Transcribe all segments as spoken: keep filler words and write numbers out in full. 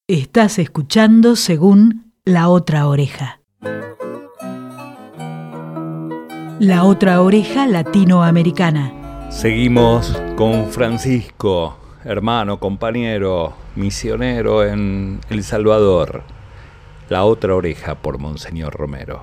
Estás escuchando según La Otra Oreja. La Otra Oreja Latinoamericana. Seguimos con Francisco, hermano, compañero, misionero en El Salvador. La Otra Oreja por Monseñor Romero.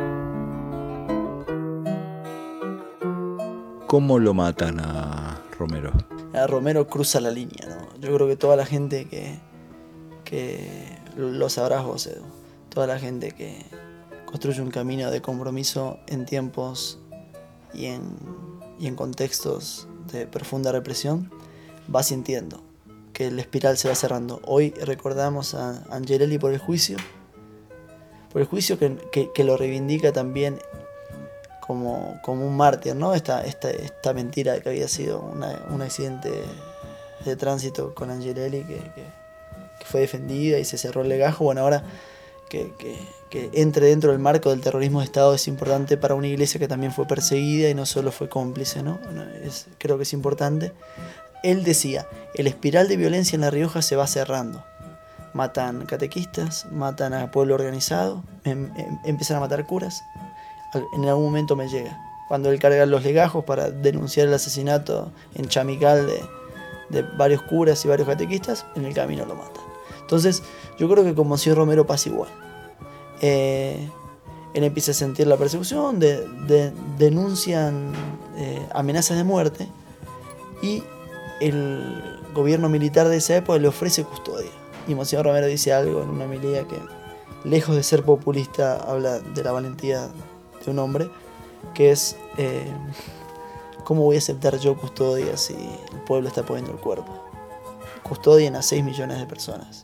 ¿Cómo lo matan a Romero? A Romero cruza la línea, ¿no? Yo creo que toda la gente que, que lo sabrás vos, Edu, toda la gente que construye un camino de compromiso en tiempos y en, y en contextos de profunda represión, va sintiendo que la espiral se va cerrando. Hoy recordamos a Angelelli por el juicio, por el juicio que, que, que lo reivindica también como, como un mártir, ¿no? Esta, esta, esta mentira de que había sido una, un accidente de tránsito con Angelelli que, que, que fue defendida y se cerró el legajo. Bueno, ahora que, que, que entre dentro del marco del terrorismo de Estado es importante para una iglesia que también fue perseguida y no solo fue cómplice, ¿no? Es, creo que es importante. Él decía, el espiral de violencia en La Rioja se va cerrando. Matan catequistas, matan a pueblo organizado, em, em, empiezan a matar curas. En algún momento me llega, cuando él carga los legajos para denunciar el asesinato en Chamical de, de varios curas y varios catequistas, en el camino lo matan. Entonces yo creo que con Monseñor Romero pasa igual. Eh, él empieza a sentir la persecución, de, de, denuncian eh, amenazas de muerte y el gobierno militar de esa época le ofrece custodia. Y Monseñor Romero dice algo en una homilía que, lejos de ser populista, habla de la valentía de un hombre, que es eh, ¿cómo voy a aceptar yo custodia si el pueblo está poniendo el cuerpo? Custodian a seis millones de personas.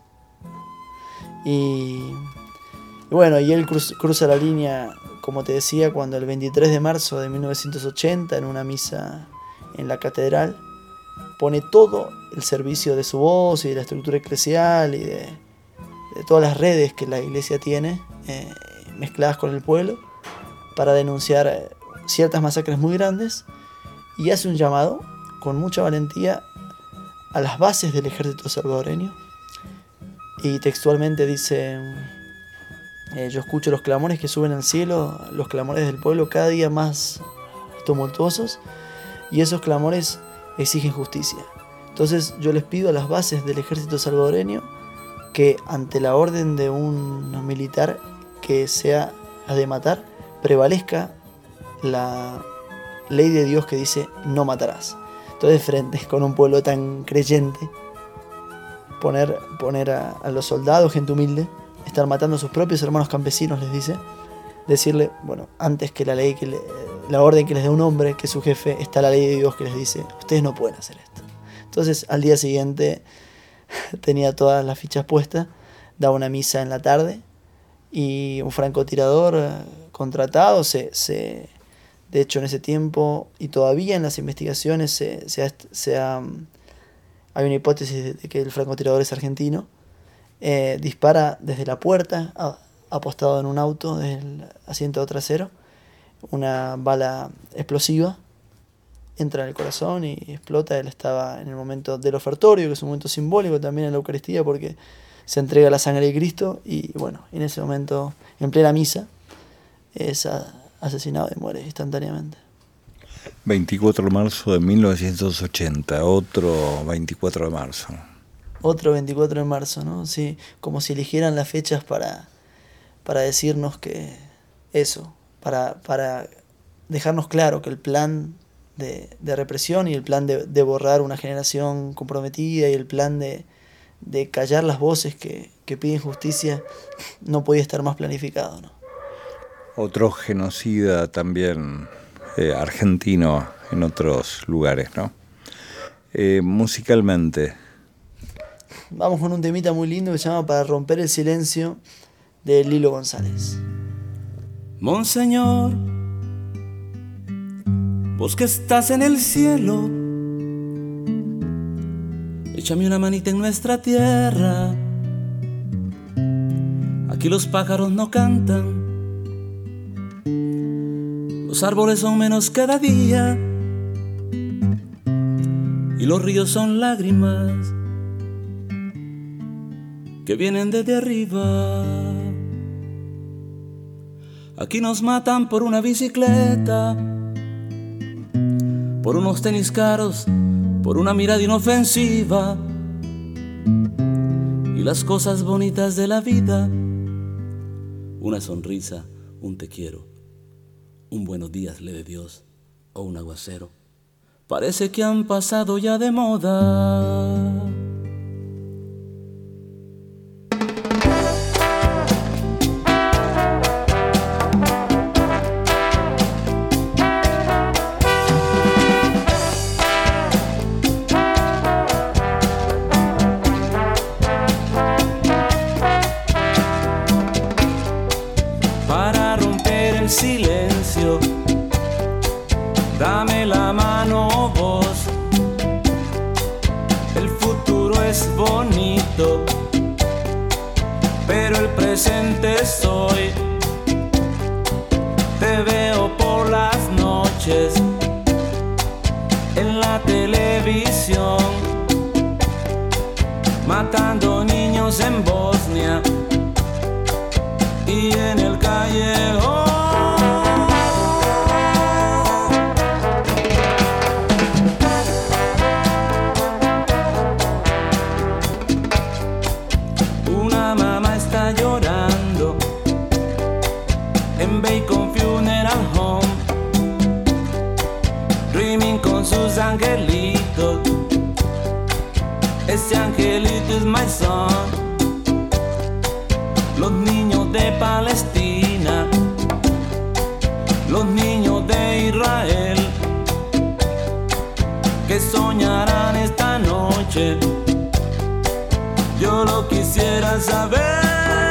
Y, y bueno, y él cruz, cruza la línea, como te decía, cuando el veintitrés de marzo de mil novecientos ochenta, en una misa en la catedral, pone todo el servicio de su voz y de la estructura eclesial y de, de todas las redes que la iglesia tiene, eh, mezcladas con el pueblo, para denunciar ciertas masacres muy grandes, y hace un llamado con mucha valentía a las bases del ejército salvadoreño, y textualmente dice, eh, yo escucho los clamores que suben al cielo, los clamores del pueblo cada día más tumultuosos, y esos clamores exigen justicia. Entonces yo les pido a las bases del ejército salvadoreño que ante la orden de un militar que sea a de matar, prevalezca la ley de Dios que dice no matarás. Entonces, frente con un pueblo tan creyente, poner, poner a, a los soldados, gente humilde, estar matando a sus propios hermanos campesinos, les dice, decirle, bueno, antes que la ley, que le, la orden que les dé un hombre, que es su jefe, está la ley de Dios que les dice, ustedes no pueden hacer esto. Entonces, al día siguiente tenía todas las fichas puestas, daba una misa en la tarde, y un francotirador contratado, se, se, de hecho en ese tiempo y todavía en las investigaciones se, se, ha, se ha, hay una hipótesis de que el francotirador es argentino, eh, dispara desde la puerta, a, apostado en un auto del asiento trasero, una bala explosiva, entra en el corazón y explota. Él estaba en el momento del ofertorio, que es un momento simbólico también en la Eucaristía, porque se entrega la sangre de Cristo, y bueno, en ese momento, en plena misa, es asesinado y muere instantáneamente. veinticuatro de marzo de mil novecientos ochenta, otro veinticuatro de marzo. Otro veinticuatro de marzo, ¿no? Sí, como si eligieran las fechas para, para decirnos que eso, para, para dejarnos claro que el plan de, de represión y el plan de, de borrar una generación comprometida y el plan de de callar las voces que, que piden justicia no podía estar más planificado, ¿no? Otro genocida también eh, argentino en otros lugares, ¿no? Eh, musicalmente. Vamos con un temita muy lindo que se llama Para romper el silencio, de Lilo González. Monseñor, vos que estás en el cielo, échame una manita en nuestra tierra. Aquí los pájaros no cantan, los árboles son menos cada día, y los ríos son lágrimas. que vienen desde arriba. Aquí nos matan por una bicicleta, por unos tenis caros, por una mirada inofensiva y las cosas bonitas de la vida. Una sonrisa, un te quiero, un buenos días le de Dios o un aguacero. Parece que han pasado ya de moda. Para romper el silencio, dame la mano vos. El futuro es bonito, pero el presente es hoy. Te veo por las noches en la televisión, matando niños en Bosnia y en el callejón. Una mamá está llorando en Bacon Funeral Home, dreaming con sus angelitos. Ese angelito es my son. Los niños de Palestina, los niños de Israel, que soñarán esta noche, yo lo quisiera saber.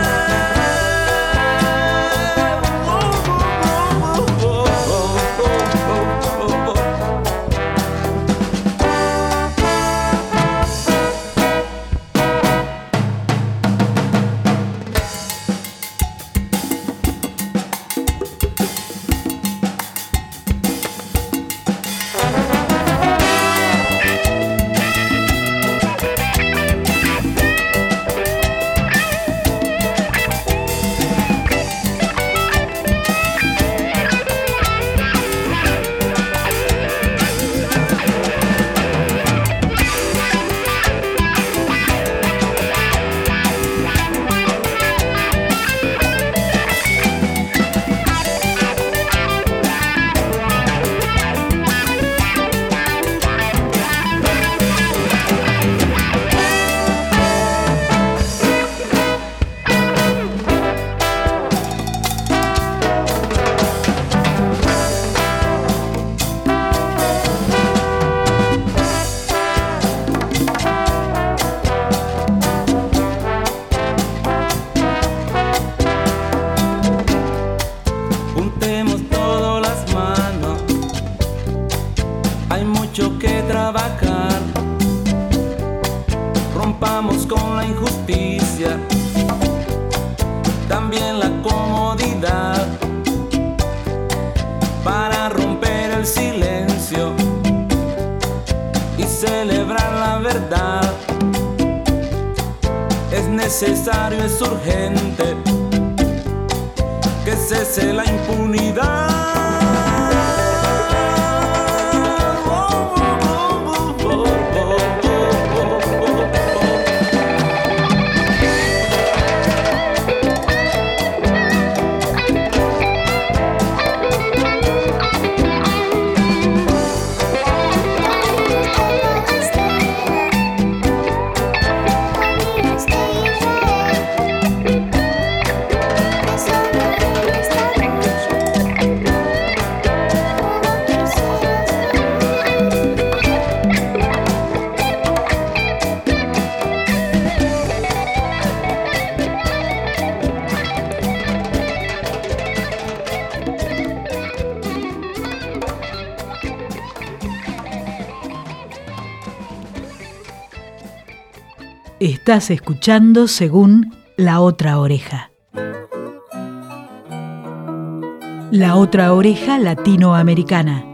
También la comodidad para romper el silencio y celebrar la verdad. Es necesario, es urgente que cese la impunidad. Estás escuchando Según La Otra Oreja. La Otra Oreja Latinoamericana.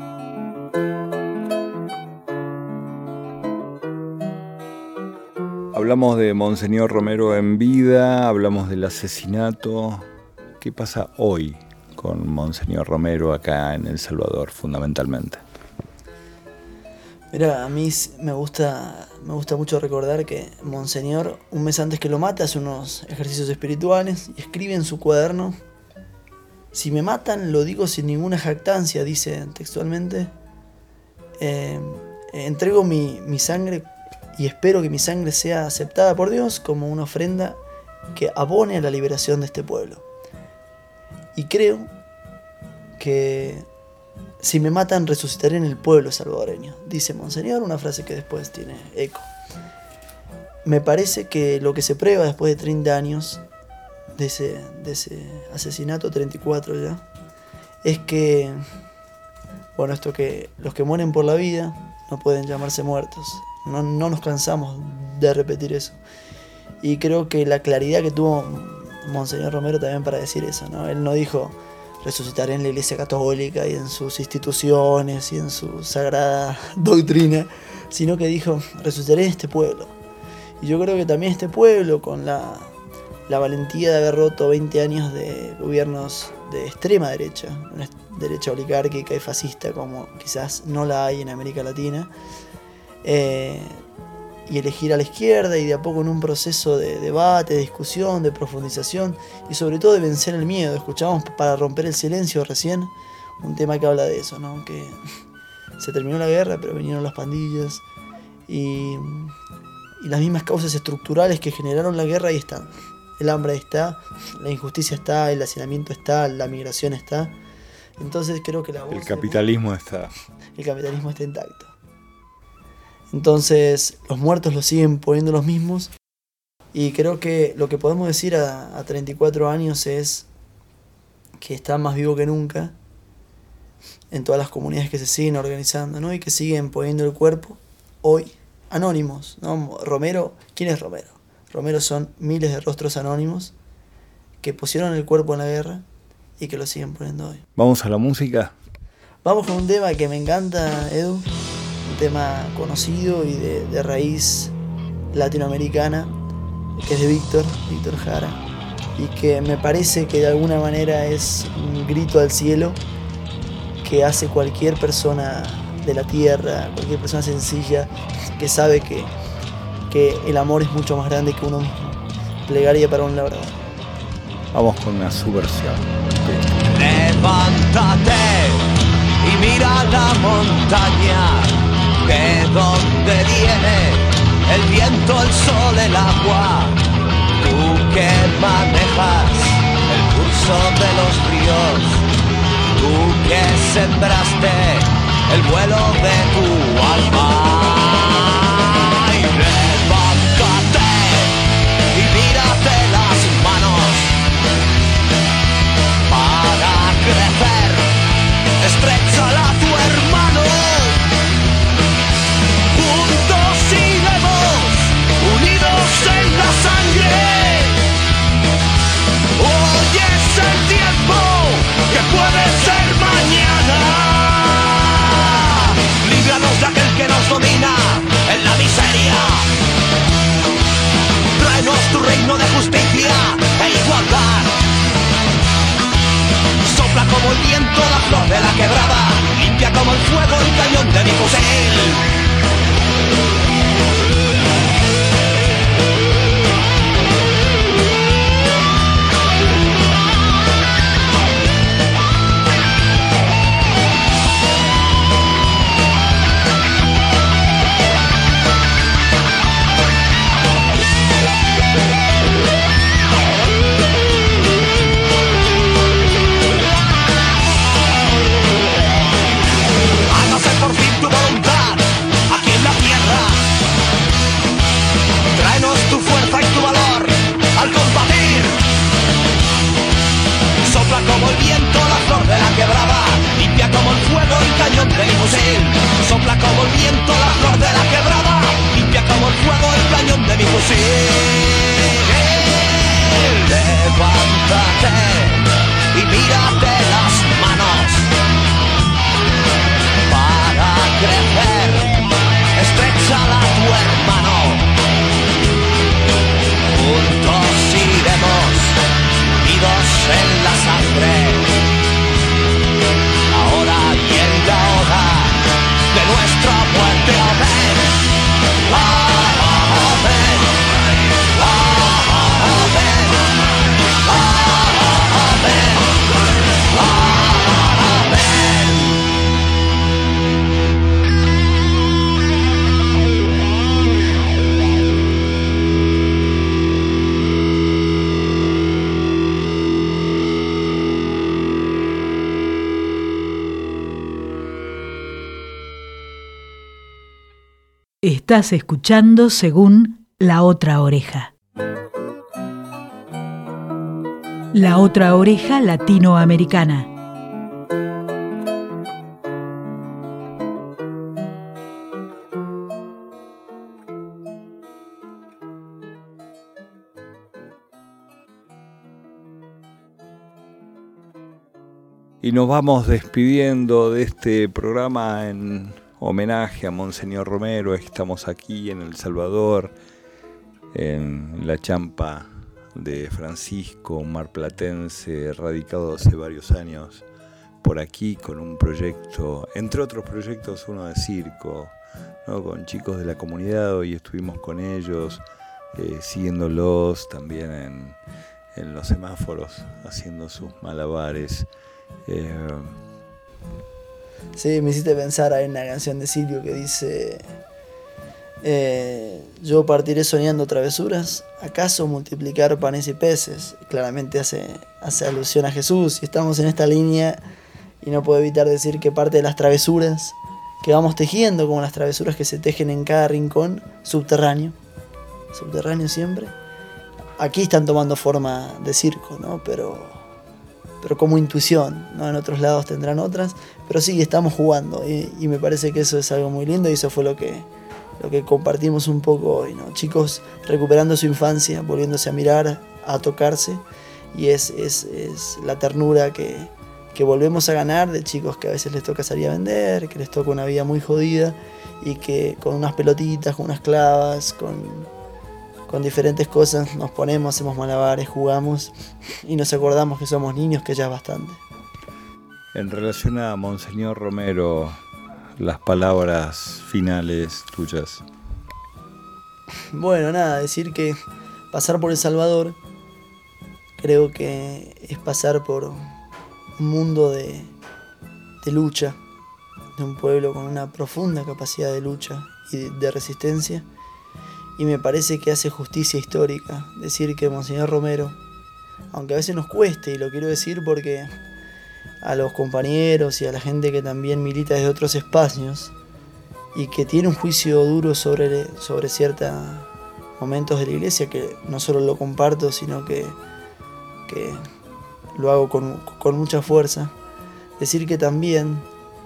Hablamos de Monseñor Romero en vida, hablamos del asesinato. ¿Qué pasa hoy con Monseñor Romero acá en El Salvador, fundamentalmente? Mira, a mí me gusta, me gusta mucho recordar que Monseñor, un mes antes que lo mata, hace unos ejercicios espirituales y escribe en su cuaderno: si me matan, lo digo sin ninguna jactancia, dice textualmente, eh, entrego mi, mi sangre y espero que mi sangre sea aceptada por Dios como una ofrenda que abone a la liberación de este pueblo. Y creo que si me matan, resucitaré en el pueblo salvadoreño, dice Monseñor, una frase que después tiene eco. Me parece que lo que se prueba después de treinta años de ese, de ese asesinato, treinta y cuatro ya, es que, bueno, esto que los que mueren por la vida no pueden llamarse muertos. No, no nos cansamos de repetir eso. Y creo que la claridad que tuvo Monseñor Romero también para decir eso, ¿no? Él no dijo resucitaré en la Iglesia Católica y en sus instituciones y en su sagrada doctrina, sino que dijo resucitaré en este pueblo. Y yo creo que también este pueblo, con la, la valentía de haber roto veinte años de gobiernos de extrema derecha, una derecha oligárquica y fascista como quizás no la hay en América Latina, eh, y elegir a la izquierda y de a poco en un proceso de debate, de discusión, de profundización y sobre todo de vencer el miedo. Escuchamos Para romper el silencio recién un tema que habla de eso, ¿no? Que se terminó la guerra pero vinieron las pandillas y, y las mismas causas estructurales que generaron la guerra ahí están. El hambre ahí está, la injusticia está, el hacinamiento está, la migración está. Entonces creo que la voz El capitalismo de... está... El capitalismo está intacto. Entonces los muertos lo siguen poniendo los mismos y creo que lo que podemos decir a, a treinta y cuatro años es que está más vivo que nunca en todas las comunidades que se siguen organizando, ¿no? Y que siguen poniendo el cuerpo hoy anónimos, ¿no? Romero, ¿quién es Romero? Romero son miles de rostros anónimos que pusieron el cuerpo en la guerra y que lo siguen poniendo hoy. ¿Vamos a la música? Vamos con un tema que me encanta, Edu, un tema conocido y de, de raíz latinoamericana, que es de Víctor, Víctor Jara, y que me parece que de alguna manera es un grito al cielo que hace cualquier persona de la tierra, cualquier persona sencilla que sabe que, que el amor es mucho más grande que uno mismo. Plegaria para un labrador. Vamos con una subversión. Levántate y mira la montaña, de donde viene el viento, el sol, el agua. Tú que manejas el curso de los ríos, tú que sembraste el vuelo de tu alma. Y levántate y mírate las manos para crecer, estréchala a tu hermano. Juntos iremos, unidos en la sangre. Hoy es el tiempo que puede ser mañana. Líbranos de aquel que nos domina en la miseria. Tráenos tu reino de justicia e igualdad. Sopla como el viento la flor de la quebrada, limpia como el fuego el cañón de mi fusil. Hágase por fin tu voluntad Estás escuchando Según La Otra Oreja. La Otra Oreja Latinoamericana. Y nos vamos despidiendo de este programa en homenaje a Monseñor Romero. Estamos aquí en El Salvador, en la champa de Francisco, un marplatense radicado hace varios años por aquí con un proyecto, entre otros proyectos, uno de circo, ¿no? Con chicos de la comunidad. Hoy estuvimos con ellos, eh, siguiéndolos también en, en los semáforos, haciendo sus malabares. Eh, Sí, me hiciste pensar en una canción de Silvio que dice eh, yo partiré soñando travesuras, ¿acaso multiplicar panes y peces? Claramente hace, hace alusión a Jesús, y estamos en esta línea y no puedo evitar decir que parte de las travesuras que vamos tejiendo, como las travesuras que se tejen en cada rincón subterráneo, subterráneo siempre, aquí están tomando forma de circo, ¿no? Pero... pero como intuición, ¿no? En otros lados tendrán otras, pero sí, estamos jugando y, y me parece que eso es algo muy lindo y eso fue lo que, lo que compartimos un poco hoy, ¿no? Chicos recuperando su infancia, volviéndose a mirar, a tocarse, y es, es, es la ternura que, que volvemos a ganar de chicos que a veces les toca salir a vender, que les toca una vida muy jodida y que con unas pelotitas, con unas clavas, con... con diferentes cosas nos ponemos, hacemos malabares, jugamos y nos acordamos que somos niños, que ya es bastante. En relación a Monseñor Romero, las palabras finales tuyas. Bueno, nada, decir que pasar por El Salvador creo que es pasar por un mundo de, de lucha, de un pueblo con una profunda capacidad de lucha y de, de resistencia. Y me parece que hace justicia histórica decir que Monseñor Romero, aunque a veces nos cueste, y lo quiero decir porque a los compañeros y a la gente que también milita desde otros espacios y que tiene un juicio duro sobre, sobre ciertos momentos de la iglesia, que no solo lo comparto, sino que, que lo hago con, con mucha fuerza, decir que también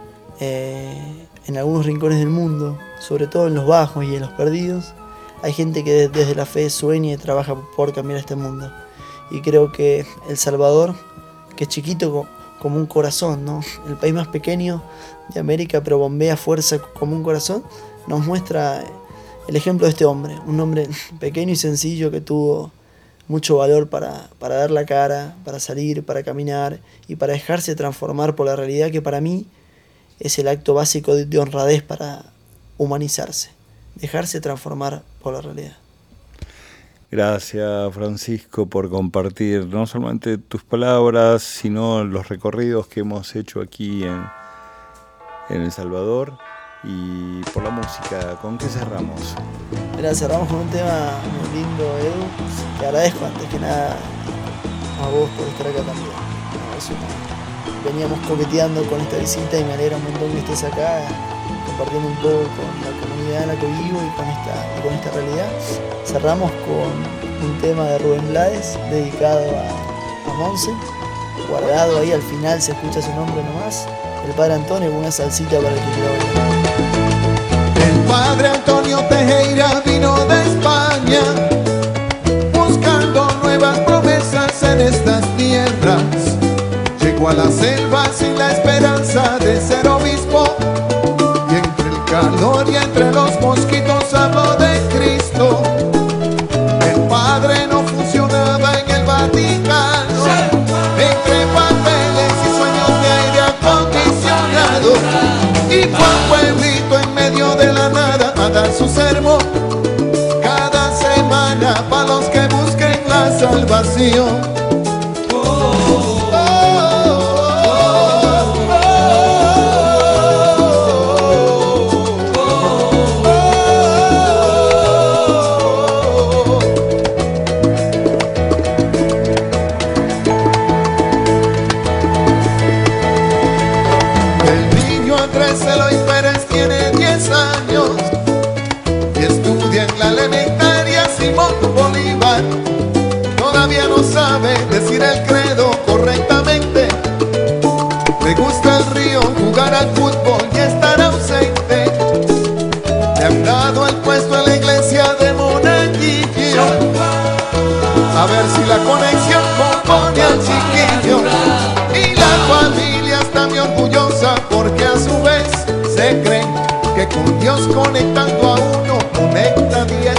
eh, en algunos rincones del mundo, sobre todo en los bajos y en los perdidos, hay gente que desde la fe sueña y trabaja por cambiar este mundo. Y creo que El Salvador, que es chiquito como un corazón, ¿no? El país más pequeño de América, pero bombea fuerza como un corazón, nos muestra el ejemplo de este hombre. Un hombre pequeño y sencillo que tuvo mucho valor para, para dar la cara, para salir, para caminar y para dejarse transformar por la realidad, que para mí es el acto básico de, de honradez para humanizarse. Dejarse transformar por la realidad. Gracias, Francisco, por compartir no solamente tus palabras, sino los recorridos que hemos hecho aquí en, en El Salvador, y por la música. ¿Con qué cerramos? Mira, cerramos con un tema muy lindo, Edu. Te agradezco antes que nada a vos por estar acá también. Veníamos coqueteando con esta visita y me alegra un montón que estés acá, compartiendo un poco con la comunidad en la que vivo y con esta, y con esta realidad. Cerramos con un tema de Rubén Blades dedicado a, a Monse, guardado ahí al final, se escucha su nombre nomás, el Padre Antonio, con una salsita para el que quiera bailar. El Padre Antonio Tejera vino de España buscando nuevas promesas en estas tierras. Llegó a la selva sin la esperanza de ser obispo, y entre el calor y entre los mosquitos habló de Cristo. El Padre no funcionaba en el Vaticano, entre papeles y sueños de aire acondicionado, y fue al pueblito en medio de la nada a dar su sermón cada semana para los que busquen la salvación. todavía no sabe decir el credo correctamente. Le gusta el río, jugar al fútbol y estar ausente. Le han dado el puesto en la iglesia de monaguillo. A ver si la conexión compone al chiquillo. Y la familia está muy orgullosa porque a su vez se creen que con Dios conectando a uno conecta diez.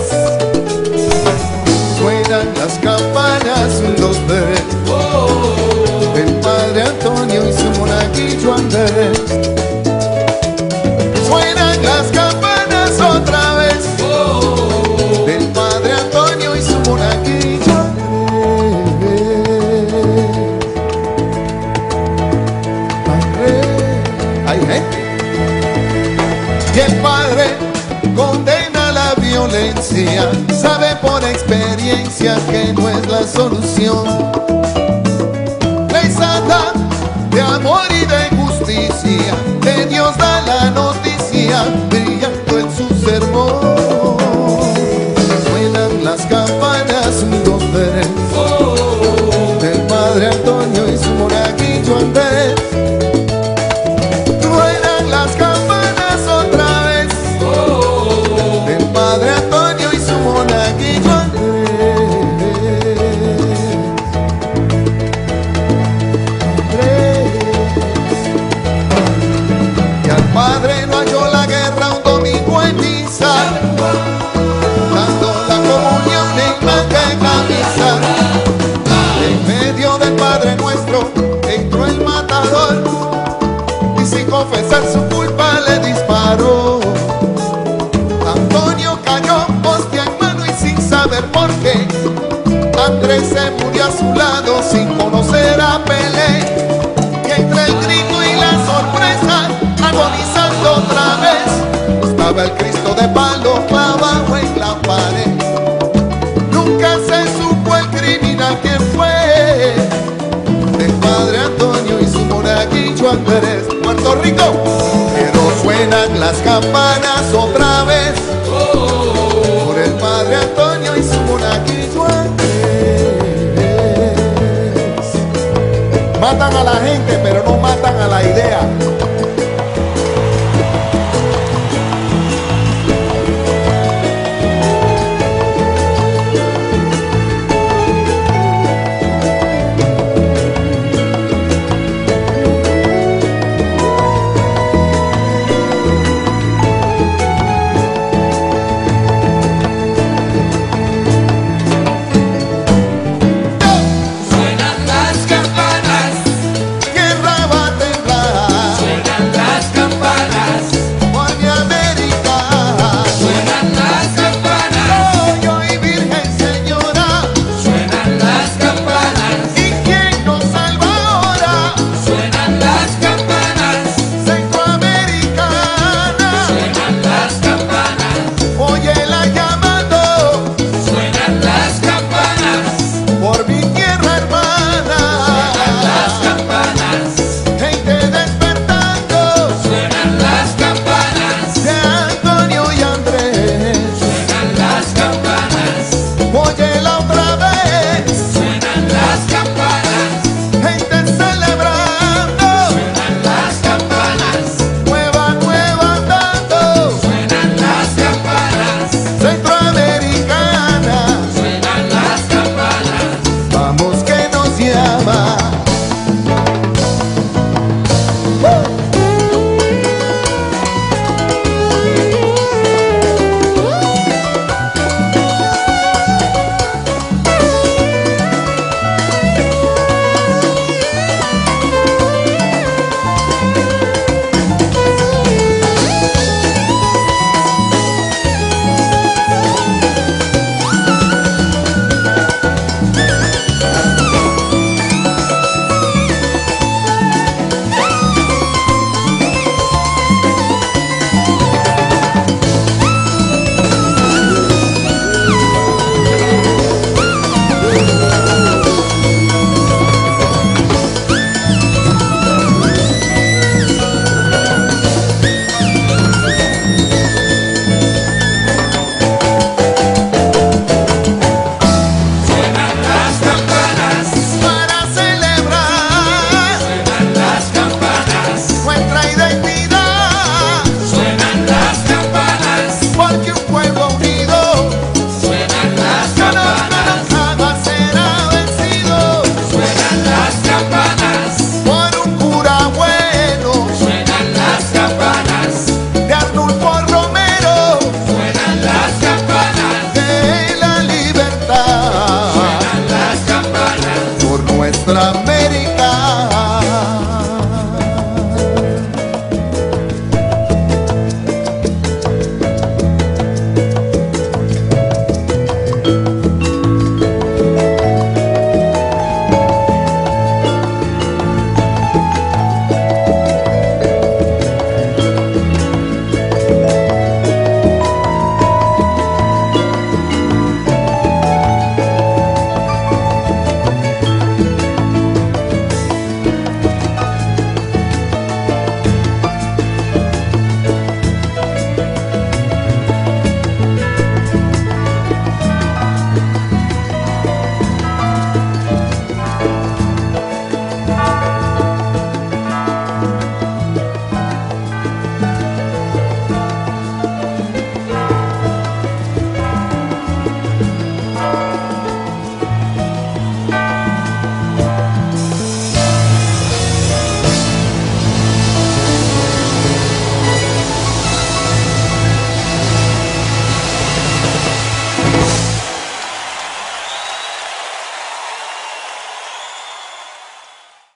Suenan las campanas, un, dos, tres. El padre Antonio y su monaguillo Andrés. Suenan las campanas otra vez. Del padre Antonio y su monaguillo Andrés. Hay gente. Y el padre condena la violencia, sabe por experiencia que no es la solución. Ley santa de amor y de justicia, de Dios da la noticia, brillando en su sermón. Suenan las campanas, un, dos, tres. Del padre Antonio y su monaguillo Andrés. Suenan las campanas otra vez. Del padre Antonio y su monaguillo Andrés. Y al padre no halló la guerra un domingo en misa, dando la comunión en manga y camisa. En medio del Padre Nuestro entró el matador y sin confesar su culpa le disparó. Antonio cayó, hostia en mano y sin saber por qué. Andrés se murió a su lado sin conocer a Pelé. Y entre el grito y la sorpresa, agonizando otra vez, estaba el Cristo de palo clavado en la pared. Nunca se supo el criminal quién fue. Del padre Antonio y su monaguillo Andrés. Puerto Rico. Pero suenan las campanas otra vez. Por el padre Antonio y su monaguillo Andrés. Matan a la gente, pero no matan a la idea. Suenan las campanas, Guerra va a temblar. suenan las campanas, Por mi América. suenan las campanas, Soy hoy Virgen Señora. suenan las campanas, ¿Y quién nos salva ahora? suenan las campanas, Centroamericana. suenan las campanas, Óyela llamando suenan las campanas, por mi tierra hermana. las campanas, Gente despertando suenan las campanas, de Antonio y Andrés. suenan las campanas, Óyela otra vez. suenan las campanas, Gente celebrando. suenan las campanas, Nueva, nueva andando. suenan las campanas, Centroamericana. suenan las campanas. Vamos que